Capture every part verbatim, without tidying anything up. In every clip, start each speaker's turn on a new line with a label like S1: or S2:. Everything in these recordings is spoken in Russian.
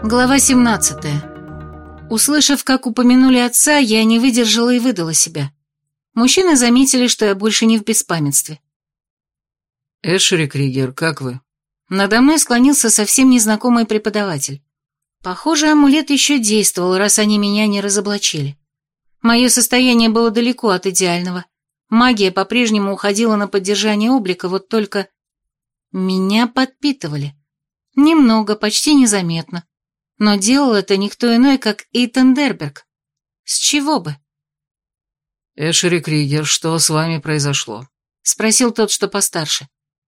S1: Глава семнадцатая. Услышав, как упомянули отца, я не выдержала и выдала себя. Мужчины заметили, что я больше не в беспамятстве.
S2: «Эшери Кригер, как вы?»
S1: Надо мной склонился совсем незнакомый преподаватель. Похоже, амулет еще действовал, раз они меня не разоблачили. Мое состояние было далеко от идеального. Магия по-прежнему уходила на поддержание облика, вот только... Меня подпитывали. Немного, почти незаметно. Но делал это никто иной, как Итан Дерберг. С чего бы?
S2: «Эшери Кригер, что с вами произошло?»
S1: — спросил тот, что постарше.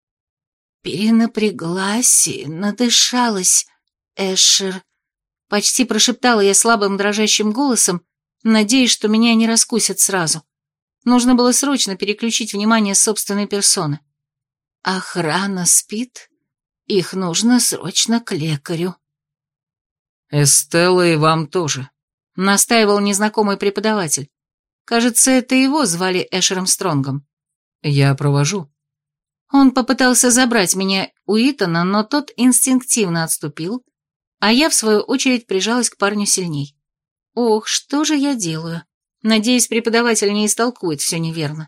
S1: «Перенапряглась и надышалась, Эшер», — почти прошептала я слабым дрожащим голосом, надеясь, что меня не раскусят сразу. Нужно было срочно переключить внимание с собственной персоны. «Охрана спит, их нужно срочно к лекарю».
S2: «Эстелла и вам тоже»,
S1: — настаивал незнакомый преподаватель. Кажется, это его звали Эшером Стронгом.
S2: «Я провожу».
S1: Он попытался забрать меня у Итана, но тот инстинктивно отступил, а я, в свою очередь, прижалась к парню сильней. Ох, что же я делаю? Надеюсь, преподаватель не истолкует все неверно.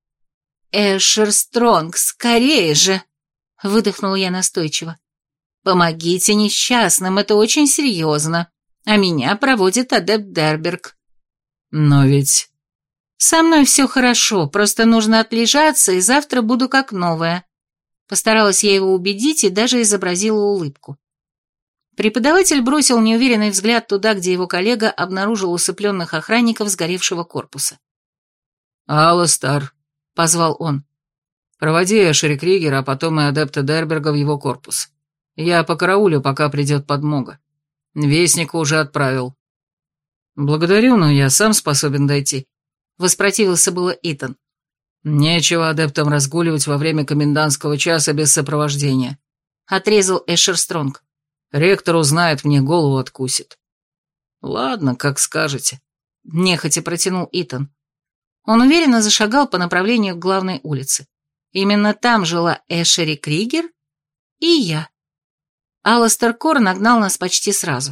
S1: «Эшер Стронг, скорее же!» — выдохнула я настойчиво. «Помогите несчастным, это очень серьезно, а меня проводит адепт Дерберг».
S2: «Но ведь...»
S1: «Со мной все хорошо, просто нужно отлежаться, и завтра буду как новая». Постаралась я его убедить и даже изобразила улыбку. Преподаватель бросил неуверенный взгляд туда, где его коллега обнаружил усыпленных охранников сгоревшего корпуса.
S2: «Аластар», — позвал он, — «проводи Эшери Кригера, а потом и адепта Дерберга в его корпус. Я покараулю, пока придет подмога. Вестника уже отправил». «Благодарю, но я сам способен дойти», — воспротивился было Итан. «Нечего адептам разгуливать во время комендантского часа без сопровождения», — отрезал Эшер Стронг. «Ректор узнает, мне голову откусит». «Ладно, как скажете», — нехотя протянул Итан. Он уверенно зашагал по направлению к главной улице. Именно там жила Эшери Кригер и я. Аластер Кор нагнал нас почти сразу.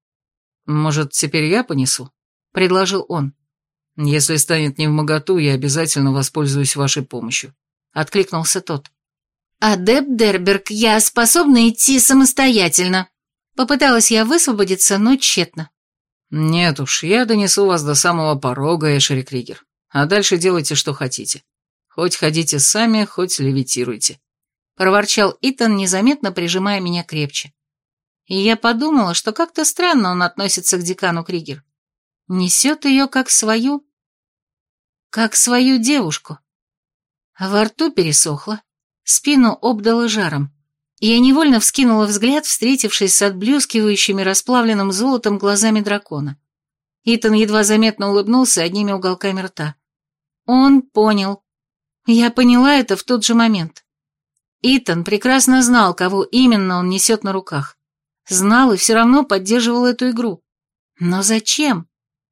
S2: «Может, теперь я понесу?» — предложил он. «Если станет невмоготу, я обязательно воспользуюсь вашей помощью», — откликнулся тот. «Адепт Дерберг, я способна идти самостоятельно». Попыталась я высвободиться, но тщетно. «Нет уж, я донесу вас до самого порога, Эшери Кригер, а дальше делайте, что хотите. Хоть ходите сами, хоть левитируйте», — проворчал Итан, незаметно прижимая меня крепче. И я подумала, что как-то странно он относится к декану Кригер. Несет ее как свою... как свою девушку. Во рту пересохло, спину обдало жаром. Я невольно вскинула взгляд, встретившись с отблескивающими расплавленным золотом глазами дракона. Итан едва заметно улыбнулся одними уголками рта. Он понял. Я поняла это в тот же момент. Итан прекрасно знал, кого именно он несет на руках. Знал и все равно поддерживал эту игру. Но зачем?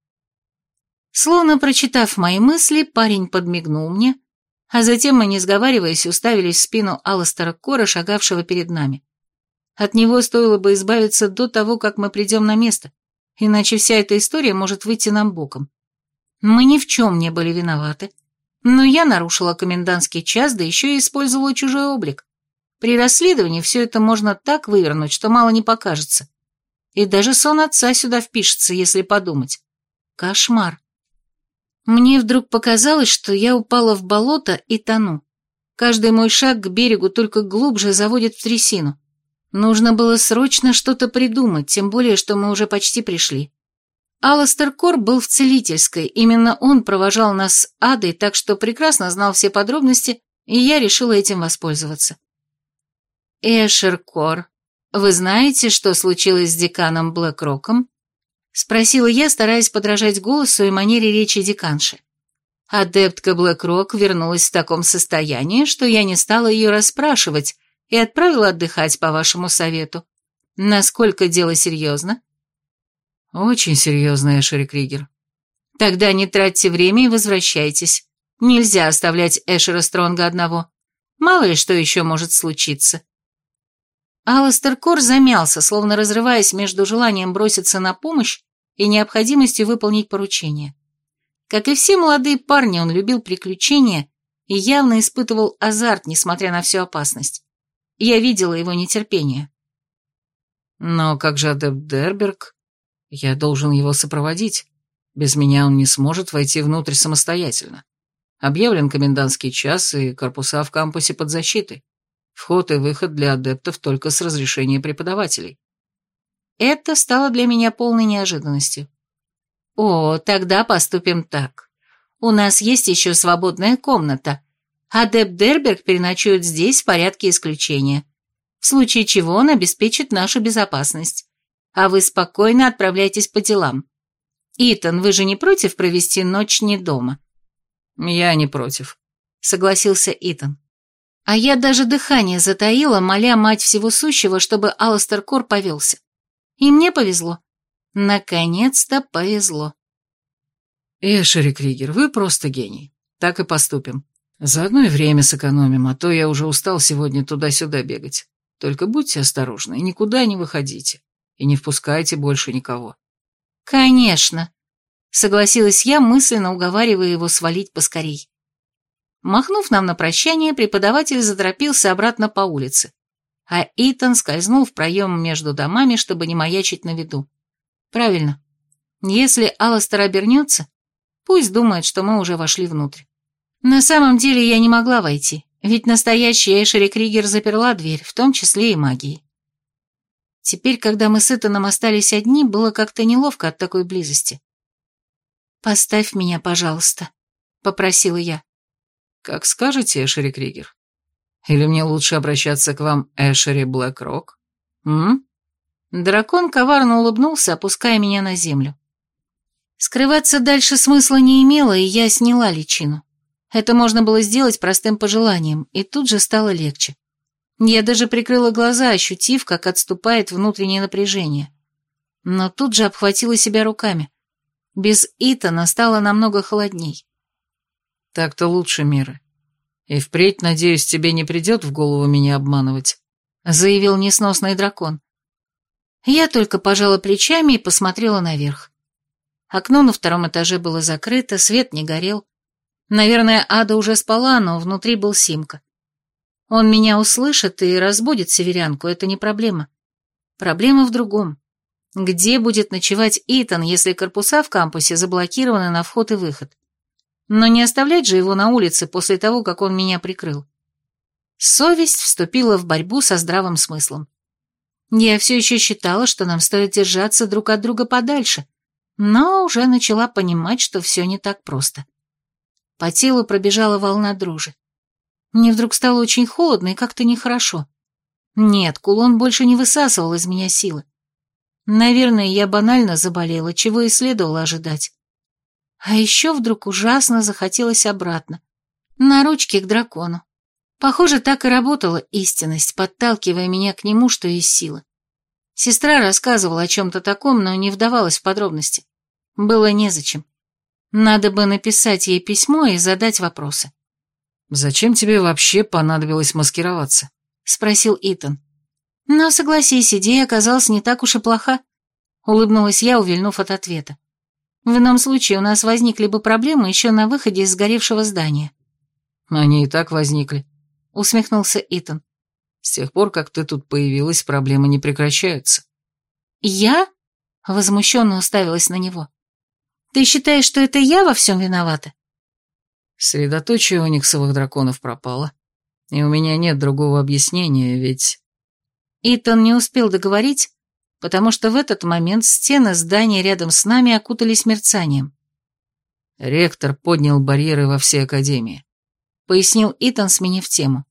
S2: Словно прочитав мои мысли, парень подмигнул мне, а затем мы, не сговариваясь, уставились в спину Аластера Кора, шагавшего перед нами. От него стоило бы избавиться до того, как мы придем на место, иначе вся эта история может выйти нам боком. Мы ни в чем не были виноваты, но я нарушила комендантский час, да еще и использовала чужой облик. При расследовании все это можно так вывернуть, что мало не покажется. И даже сон отца сюда впишется, если подумать. Кошмар. Мне вдруг показалось, что я упала в болото и тону. Каждый мой шаг к берегу только глубже заводит в трясину. Нужно было срочно что-то придумать, тем более, что мы уже почти пришли. Аластер Кор был в целительской, именно он провожал нас с Адой, так что прекрасно знал все подробности, и я решила этим воспользоваться. «Эшер Кор, вы знаете, что случилось с деканом Блэкроком?» — спросила я, стараясь подражать голосу и манере речи деканши. Адептка Блэкрок вернулась в таком состоянии, что я не стала ее расспрашивать и отправила отдыхать по вашему совету. Насколько дело серьезно? Очень серьезно, Эшери Кригер. Тогда не тратьте время и возвращайтесь. Нельзя оставлять Эшера Стронга одного. Мало ли что еще может случиться.
S1: Аластер Кор замялся, словно разрываясь между желанием броситься на помощь и необходимостью выполнить поручение. Как и все молодые парни, он любил приключения и явно испытывал азарт, несмотря на всю опасность. Я видела его нетерпение.
S2: «Но как же адепт Дерберг? Я должен его сопроводить. Без меня он не сможет войти внутрь самостоятельно. Объявлен комендантский час, и корпуса в кампусе под защитой. Вход и выход для адептов только с разрешения преподавателей».
S1: Это стало для меня полной неожиданностью. «О, тогда поступим так. У нас есть еще свободная комната. Адепт Дерберг переночует здесь в порядке исключения, в случае чего он обеспечит нашу безопасность. А вы спокойно отправляйтесь по делам. Итан, вы же не против провести ночь не дома?»
S2: «Я не против»,
S1: — согласился Итан. А я даже дыхание затаила, моля мать всего сущего, чтобы Аластер Кор повелся. И мне повезло. Наконец-то повезло.
S2: «Эшери Кригер, вы просто гений. Так и поступим. Заодно и время сэкономим, а то я уже устал сегодня туда-сюда бегать. Только будьте осторожны и никуда не выходите. И не впускайте больше никого».
S1: «Конечно», — согласилась я, мысленно уговаривая его свалить поскорей. Махнув нам на прощание, преподаватель заторопился обратно по улице, а Итан скользнул в проем между домами, чтобы не маячить на виду. Правильно. Если Аластер обернется, пусть думает, что мы уже вошли внутрь. На самом деле я не могла войти, ведь настоящий Эшери Кригер заперла дверь, в том числе и магией. Теперь, когда мы с Итаном остались одни, было как-то неловко от такой близости. «Поставь меня, пожалуйста», — попросила я.
S2: «Как скажете, Эшери Кригер. Или мне лучше обращаться к вам, Эшери Блэкрок? М?»
S1: Дракон коварно улыбнулся, опуская меня на землю. Скрываться дальше смысла не имело, и я сняла личину. Это можно было сделать простым пожеланием, и тут же стало легче. Я даже прикрыла глаза, ощутив, как отступает внутреннее напряжение. Но тут же обхватила себя руками. Без Итана стало намного холодней.
S2: «Так-то лучше, Мира. И впредь, надеюсь, тебе не придет в голову меня обманывать», —
S1: заявил несносный дракон. Я только пожала плечами и посмотрела наверх. Окно на втором этаже было закрыто, свет не горел. Наверное, Ада уже спала, но внутри был Симка. Он меня услышит и разбудит северянку, это не проблема. Проблема в другом. Где будет ночевать Итан, если корпуса в кампусе заблокированы на вход и выход? Но не оставлять же его на улице после того, как он меня прикрыл. Совесть вступила в борьбу со здравым смыслом. Я все еще считала, что нам стоит держаться друг от друга подальше, но уже начала понимать, что все не так просто. По телу пробежала волна дрожи. Мне вдруг стало очень холодно и как-то нехорошо. Нет, кулон больше не высасывал из меня силы. Наверное, я банально заболела, чего и следовало ожидать. А еще вдруг ужасно захотелось обратно, на ручки к дракону. Похоже, так и работала истинность, подталкивая меня к нему, что есть силы. Сестра рассказывала о чем-то таком, но не вдавалась в подробности. Было незачем. Надо бы написать ей письмо и задать вопросы.
S2: «Зачем тебе вообще понадобилось маскироваться?»
S1: — спросил Итан. «Но, согласись, идея оказалась не так уж и плоха», — улыбнулась я, увильнув от ответа. «В ином случае у нас возникли бы проблемы еще на выходе из сгоревшего здания».
S2: «Они и так возникли», —
S1: усмехнулся Итан.
S2: «С тех пор, как ты тут появилась, проблемы не прекращаются».
S1: «Я?» — возмущенно уставилась на него. «Ты считаешь, что это я во всем виновата?»
S2: Средоточие ониксовых драконов пропало, и у меня нет другого объяснения, ведь...
S1: Итан не успел договорить, потому что в этот момент стены здания рядом с нами окутались мерцанием.
S2: Ректор поднял барьеры во всей академии,
S1: пояснил Итан, сменив тему.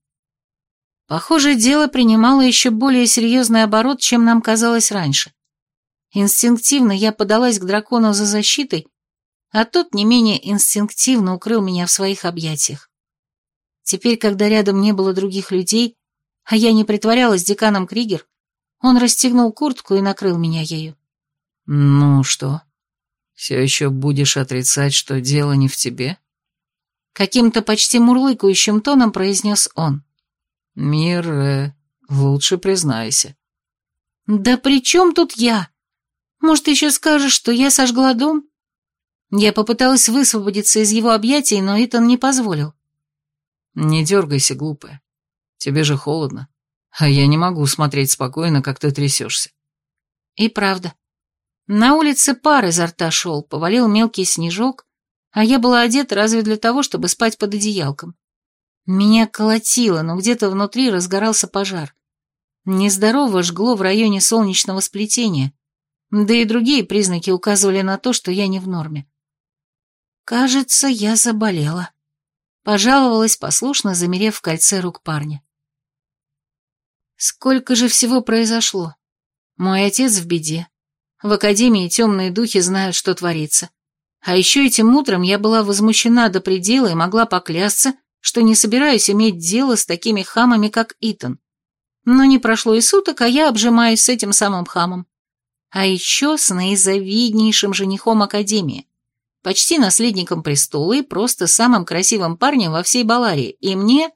S1: Похоже, дело принимало еще более серьезный оборот, чем нам казалось раньше. Инстинктивно я подалась к дракону за защитой, а тот не менее инстинктивно укрыл меня в своих объятиях. Теперь, когда рядом не было других людей, а я не притворялась деканом Кригер, он расстегнул куртку и накрыл меня ею.
S2: «Ну что, все еще будешь отрицать, что дело не в тебе?»
S1: Каким-то почти мурлыкающим тоном произнес он.
S2: «Мир, Лучше признайся.
S1: Да при чем тут я? Может, еще скажешь, что я сожгла дом? Я попыталась высвободиться из его объятий, но Итан не позволил.
S2: Не дергайся, глупая. Тебе же холодно. А я не могу смотреть спокойно, как ты трясешься.
S1: И правда. На улице пар изо рта шел, повалил мелкий снежок, а я была одета разве для того, чтобы спать под одеялком. Меня колотило, но где-то внутри разгорался пожар. Нездорово жгло в районе солнечного сплетения, да и другие признаки указывали на то, что я не в норме. Кажется, я заболела. Пожаловалась, послушно замерев в кольце рук парня. Сколько же всего произошло? Мой отец в беде. В академии темные духи знают, что творится. А еще этим утром я была возмущена до предела и могла поклясться, что не собираюсь иметь дело с такими хамами, как Итан. Но не прошло и суток, а я обжимаюсь с этим самым хамом. А еще с наизавиднейшим женихом академии. Почти наследником престола и просто самым красивым парнем во всей Баларии. И мне...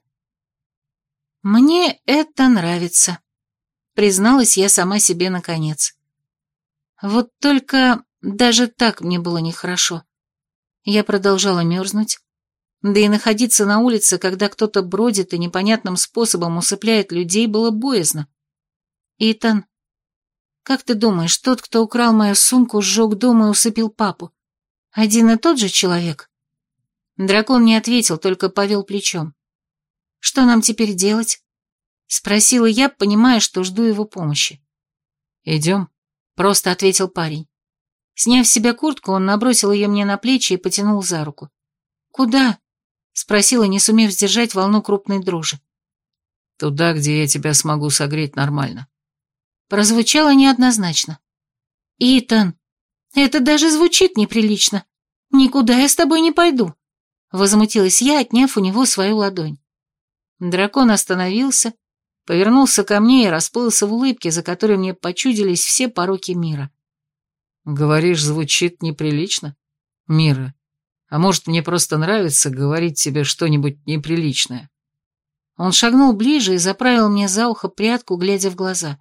S1: Мне это нравится, призналась я сама себе наконец. Вот только даже так мне было нехорошо. Я продолжала мерзнуть, да и находиться на улице, когда кто-то бродит и непонятным способом усыпляет людей, было боязно. Итан, как ты думаешь, тот, кто украл мою сумку, сжег дом и усыпил папу, один и тот же человек? Дракон не ответил, только повел плечом. Что нам теперь делать? Спросила я, понимая, что жду его помощи.
S2: Идем,
S1: просто ответил парень. Сняв с себя куртку, он набросил ее мне на плечи и потянул за руку. Куда? Спросила, не сумев сдержать волну крупной дрожи.
S2: Туда, где я тебя смогу согреть нормально.
S1: Прозвучало неоднозначно. Итан, это даже звучит неприлично. Никуда я с тобой не пойду. Возмутилась я, отняв у него свою ладонь. Дракон остановился, повернулся ко мне и расплылся в улыбке, за которой мне почудились все пороки мира.
S2: Говоришь, звучит неприлично? Мира, а может, мне просто нравится говорить тебе что-нибудь неприличное?
S1: Он шагнул ближе и заправил мне за ухо прядку, глядя в глаза.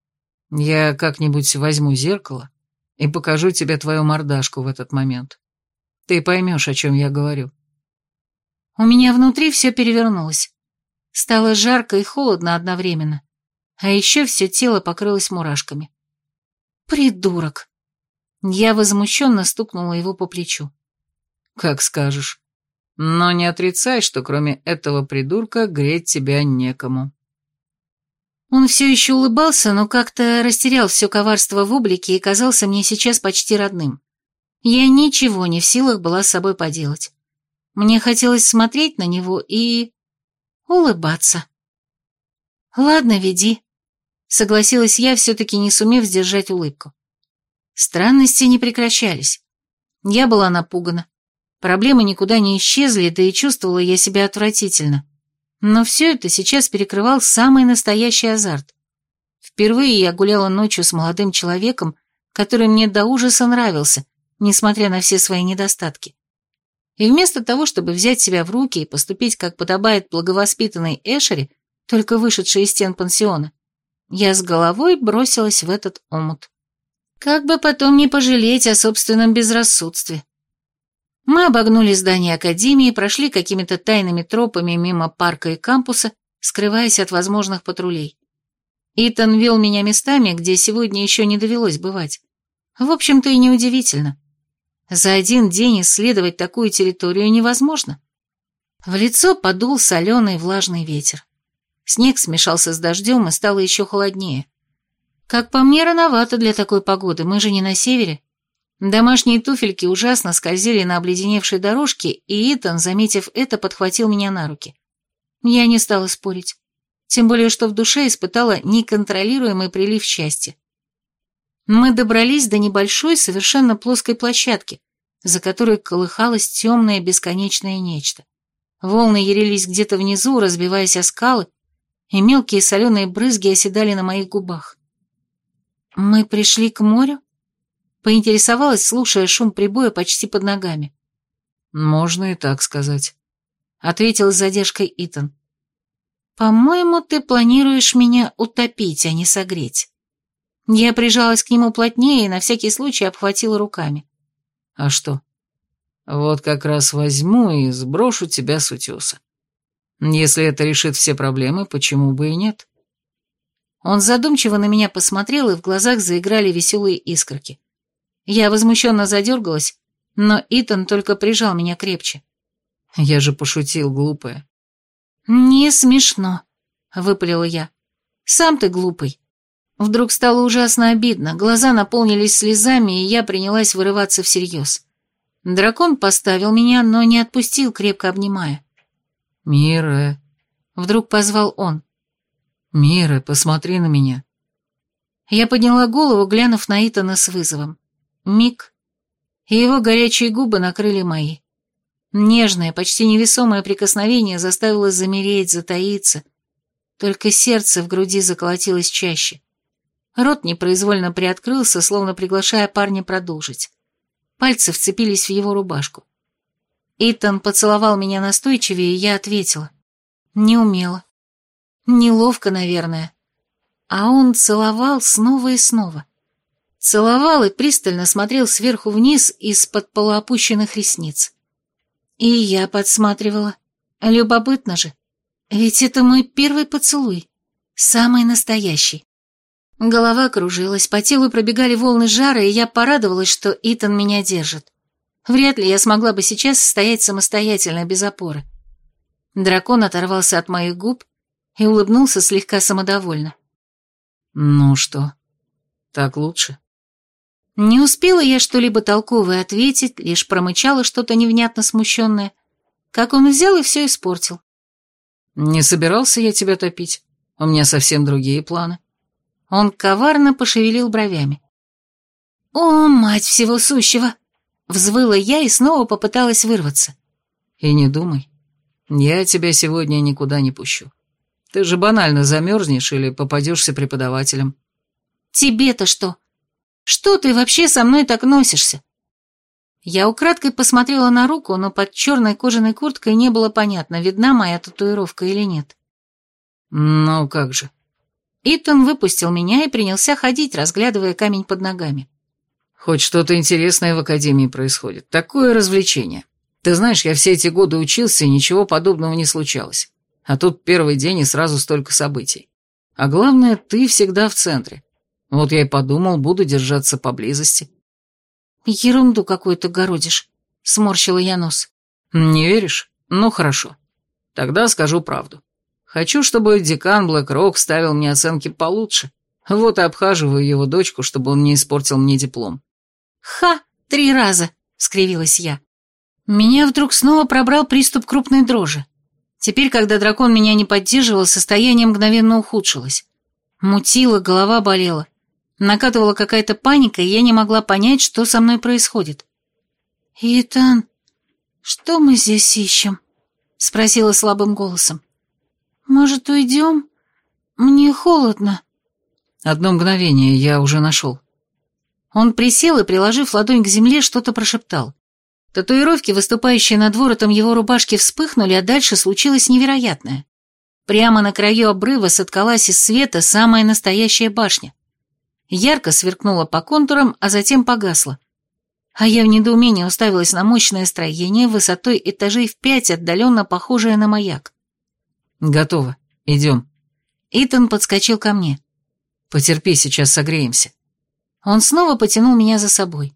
S2: Я как-нибудь возьму зеркало и покажу тебе твою мордашку в этот момент. Ты поймешь, о чем я говорю.
S1: У меня внутри все перевернулось. Стало жарко и холодно одновременно, а еще все тело покрылось мурашками. Придурок! Я возмущенно стукнула его по плечу.
S2: Как скажешь. Но не отрицай, что кроме этого придурка греть тебя некому.
S1: Он все еще улыбался, но как-то растерял все коварство в облике и казался мне сейчас почти родным. Я ничего не в силах была с собой поделать. Мне хотелось смотреть на него и... улыбаться. «Ладно, веди», — согласилась я, все-таки не сумев сдержать улыбку. Странности не прекращались. Я была напугана. Проблемы никуда не исчезли, да и чувствовала я себя отвратительно. Но все это сейчас перекрывал самый настоящий азарт. Впервые я гуляла ночью с молодым человеком, который мне до ужаса нравился, несмотря на все свои недостатки. И вместо того, чтобы взять себя в руки и поступить, как подобает благовоспитанной Эшери, только вышедшей из стен пансиона, я с головой бросилась в этот омут. Как бы потом не пожалеть о собственном безрассудстве. Мы обогнули здание академии, прошли какими-то тайными тропами мимо парка и кампуса, скрываясь от возможных патрулей. Итан вел меня местами, где сегодня еще не довелось бывать. В общем-то и неудивительно. За один день исследовать такую территорию невозможно. В лицо подул соленый влажный ветер. Снег смешался с дождем и стало еще холоднее. Как по мне, рановато для такой погоды, мы же не на севере. Домашние туфельки ужасно скользили на обледеневшей дорожке, и Итан, заметив это, подхватил меня на руки. Я не стала спорить, тем более что в душе испытала неконтролируемый прилив счастья. Мы добрались до небольшой, совершенно плоской площадки, за которой колыхалось темное бесконечное нечто. Волны ярились где-то внизу, разбиваясь о скалы, и мелкие соленые брызги оседали на моих губах. «Мы пришли к морю?» Поинтересовалась, слушая шум прибоя почти под ногами.
S2: «Можно и так сказать», —
S1: ответил с задержкой Итан. «По-моему, ты планируешь меня утопить, а не согреть». Я прижалась к нему плотнее и на всякий случай обхватила руками.
S2: «А что? Вот как раз возьму и сброшу тебя с утеса. Если это решит все проблемы, почему бы и нет?»
S1: Он задумчиво на меня посмотрел, и в глазах заиграли веселые искорки. Я возмущенно задергалась, но Итан только прижал меня крепче.
S2: «Я же пошутил, глупая».
S1: «Не смешно», — выпалила я. «Сам ты глупый». Вдруг стало ужасно обидно, глаза наполнились слезами, и я принялась вырываться всерьез. Дракон поставил меня, но не отпустил, крепко обнимая.
S2: «Мира», —
S1: вдруг позвал он.
S2: «Мира, посмотри на меня».
S1: Я подняла голову, глянув на Итана с вызовом. Миг, и его горячие губы накрыли мои. Нежное, почти невесомое прикосновение заставило замереть, затаиться. Только сердце в груди заколотилось чаще. Рот непроизвольно приоткрылся, словно приглашая парня продолжить. Пальцы вцепились в его рубашку. Итан поцеловал меня настойчивее, и я ответила. Неумело. Неловко, наверное. А он целовал снова и снова. Целовал и пристально смотрел сверху вниз из-под полуопущенных ресниц. И я подсматривала. Любопытно же. Ведь это мой первый поцелуй. Самый настоящий. Голова кружилась, по телу пробегали волны жара, и я порадовалась, что Итан меня держит. Вряд ли я смогла бы сейчас стоять самостоятельно, без опоры. Дракон оторвался от моих губ и улыбнулся слегка самодовольно.
S2: «Ну что, так лучше?»
S1: Не успела я что-либо толковое ответить, лишь промычала что-то невнятно смущенное, как он взял и все испортил.
S2: «Не собирался я тебя топить. У меня совсем другие планы».
S1: Он коварно пошевелил бровями. «О, мать всего сущего!» Взвыла я и снова попыталась вырваться.
S2: «И не думай, я тебя сегодня никуда не пущу. Ты же банально замерзнешь или попадешься преподавателем».
S1: «Тебе-то что? Что ты вообще со мной так носишься?» Я украдкой посмотрела на руку, но под черной кожаной курткой не было понятно, видна моя татуировка или нет.
S2: «Ну как же».
S1: Итан выпустил меня и принялся ходить, разглядывая камень под ногами.
S2: «Хоть что-то интересное в академии происходит. Такое развлечение. Ты знаешь, я все эти годы учился, и ничего подобного не случалось. А тут первый день и сразу столько событий. А главное, ты всегда в центре. Вот я и подумал, буду держаться поблизости».
S1: «Ерунду какую-то городишь», — сморщила я нос.
S2: «Не веришь? Ну хорошо. Тогда скажу правду. Хочу, чтобы декан Блэк-Рок ставил мне оценки получше. Вот и обхаживаю его дочку, чтобы он не испортил мне диплом».
S1: «Ха! Три раза!» — скривилась я. Меня вдруг снова пробрал приступ крупной дрожи. Теперь, когда дракон меня не поддерживал, состояние мгновенно ухудшилось. Мутило, голова болела. Накатывала какая-то паника, и я не могла понять, что со мной происходит. «Итан, что мы здесь ищем?» — спросила слабым голосом. «Может, уйдем? Мне холодно».
S2: «Одно мгновение, я уже нашел».
S1: Он присел и, приложив ладонь к земле, что-то прошептал. Татуировки, выступающие над воротом его рубашки, вспыхнули, а дальше случилось невероятное. Прямо на краю обрыва соткалась из света самая настоящая башня. Ярко сверкнула по контурам, а затем погасла. А я в недоумении уставилась на мощное строение высотой этажей в пять, отдаленно похожее на маяк.
S2: «Готово. Идем».
S1: Итан подскочил ко мне.
S2: «Потерпи, сейчас согреемся».
S1: Он снова потянул меня за собой.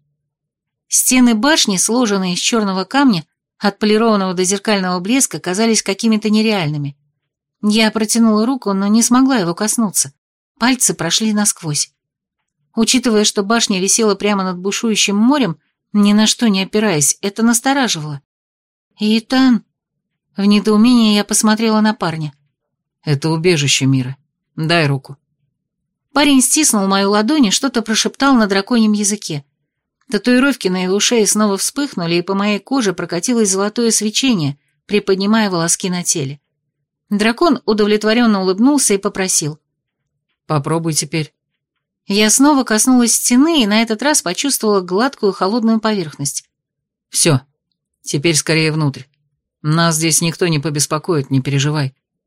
S1: Стены башни, сложенные из черного камня, отполированного до зеркального блеска, казались какими-то нереальными. Я протянула руку, но не смогла его коснуться. Пальцы прошли насквозь. Учитывая, что башня висела прямо над бушующим морем, ни на что не опираясь, это настораживало. «Итан!» В недоумении я посмотрела на парня.
S2: «Это убежище мира. Дай руку».
S1: Парень стиснул мою ладонь и что-то прошептал на драконьем языке. Татуировки на его шее снова вспыхнули, и по моей коже прокатилось золотое свечение, приподнимая волоски на теле. Дракон удовлетворенно улыбнулся и попросил.
S2: «Попробуй теперь».
S1: Я снова коснулась стены и на этот раз почувствовала гладкую холодную поверхность.
S2: «Все. Теперь скорее внутрь. Нас здесь никто не побеспокоит, не переживай».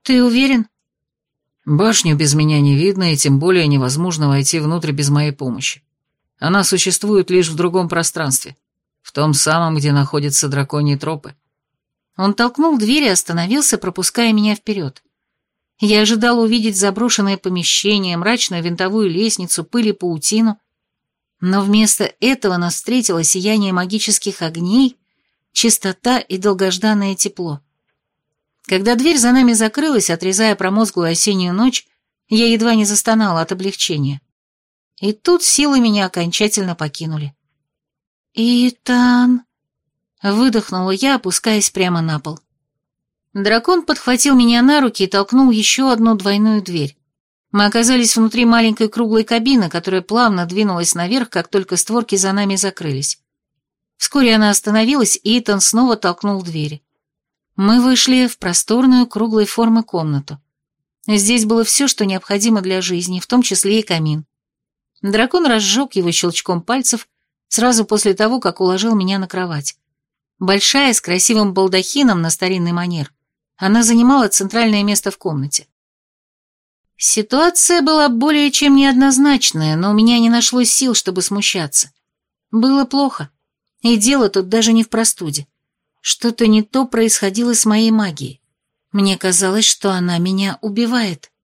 S1: «Ты уверен?»
S2: «Башню без меня не видно, и тем более невозможно войти внутрь без моей помощи. Она существует лишь в другом пространстве, в том самом, где находятся драконьи тропы».
S1: Он толкнул дверь и остановился, пропуская меня вперед. Я ожидала увидеть заброшенное помещение, мрачную винтовую лестницу, пыль и паутину, но вместо этого нас встретило сияние магических огней, чистота и долгожданное тепло. Когда дверь за нами закрылась, отрезая промозглую осеннюю ночь, я едва не застонала от облегчения. И тут силы меня окончательно покинули. «Итан!» — выдохнула я, опускаясь прямо на пол. Дракон подхватил меня на руки и толкнул еще одну двойную дверь. Мы оказались внутри маленькой круглой кабины, которая плавно двинулась наверх, как только створки за нами закрылись. Вскоре она остановилась, и Итан снова толкнул двери. Мы вышли в просторную круглой формы комнату. Здесь было все, что необходимо для жизни, в том числе и камин. Дракон разжег его щелчком пальцев сразу после того, как уложил меня на кровать. Большая, с красивым балдахином на старинный манер, она занимала центральное место в комнате. Ситуация была более чем неоднозначная, но у меня не нашлось сил, чтобы смущаться. Было плохо, и дело тут даже не в простуде. Что-то не то происходило с моей магией. Мне казалось, что она меня убивает.